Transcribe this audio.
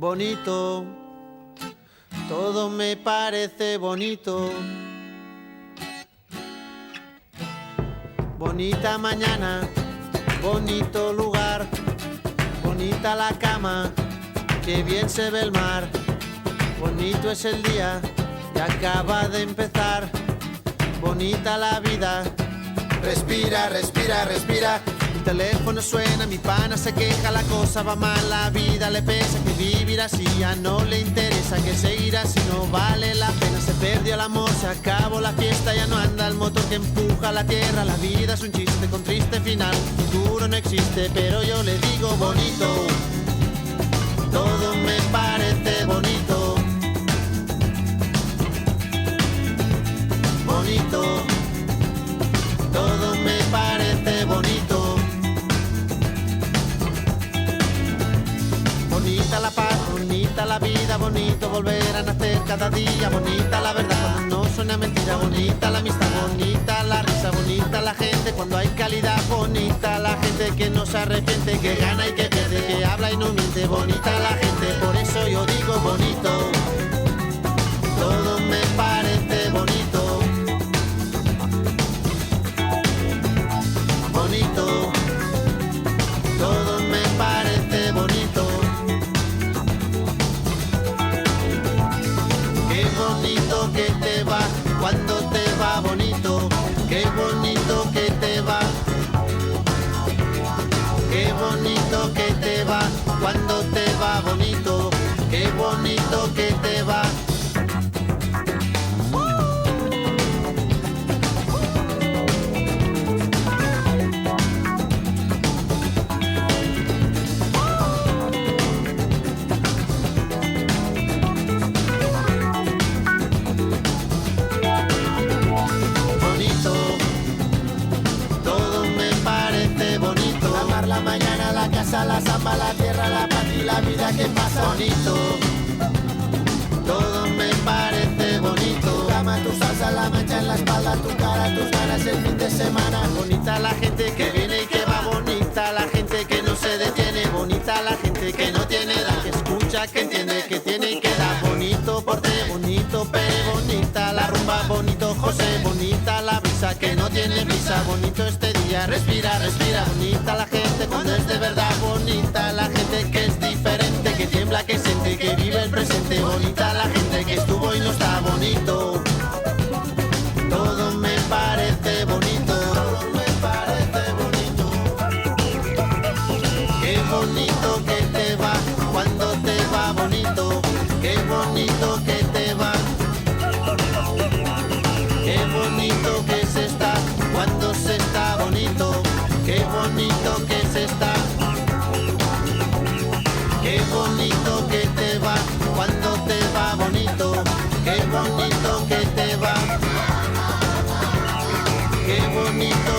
bonito, todo me parece bonito. Bonita mañana, bonito lugar, bonita la cama, que bien se ve el mar. Bonito es el día que acaba de empezar, bonita la vida. Respira, respira, respira. Mi teléfono suena, mi pana se queja, la cosa va mal, la vida le pesa, que vivir así ya no le interesa, que seguir así no vale la pena. Se perdió el amor, se acabó la fiesta, ya no anda el motor que empuja la tierra. La vida es un chiste con triste final, futuro no existe, pero yo le digo bonito, todo me parece bonito. Bonito, todo me parece bonito. Bonita la paz, bonita la vida, bonito volver a nacer cada día. Bonita la verdad cuando no suena mentira, bonita la amistad, bonita la risa, bonita la gente cuando hay calidad. Bonita la gente que no se arrepiente, que gana y que pierde, que habla y no miente. Bonita la gente, por eso yo digo bonito, todo me parece bonito. Bonito, todo me parece bonito. Qué bonito que te va cuando te va bonito. Qué bonito que te va. Qué bonito que te va cuando te va bonito. Qué bonito que te va. La mañana, la casa, la samba, la tierra, la paz y la vida que pasa. Bonito, todo me parece bonito. Tu cama, tu salsa, la mancha en la espalda, tu cara, tus ganas el fin de semana. Bonita la gente que viene y que va, bonita la gente que no se detiene, bonita la gente que no tiene edad, que escucha, que entiende, que tiene y que da. Bonito porte, bonito Pere, bonita la rumba, bonito José, bonita la brisa que no tiene brisa. Bonito este día, respira, respira. Bonita la gente cuando es de verdad, bonita la gente que es diferente, que tiembla, que siente, que vive el presente. Bonita la gente que estuvo y no está. Bonito, todo me parece bonito, todo me parece bonito. Qué bonito que te va cuando te va bonito. Qué bonito que te va. Qué bonito que se está cuando se está bonito. Qué bonito que se está. Qué bonito que te va cuando te va bonito. Qué bonito que te va. Qué bonito